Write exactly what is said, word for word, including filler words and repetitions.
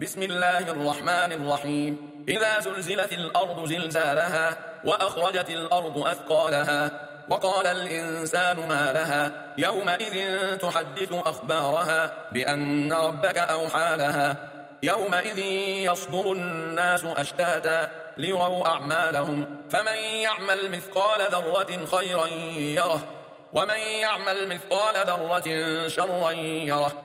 بسم الله الرحمن الرحيم إذا زلزلت الأرض زلزالها وأخرجت الأرض أثقالها وقال الإنسان ما لها يومئذ تحدث أخبارها بأن ربك أوحى لها يومئذ يصدر الناس أشتاتا ليروا أعمالهم فمن يعمل مثقال ذرة خيرا يره ومن يعمل مثقال ذرة شرا يره.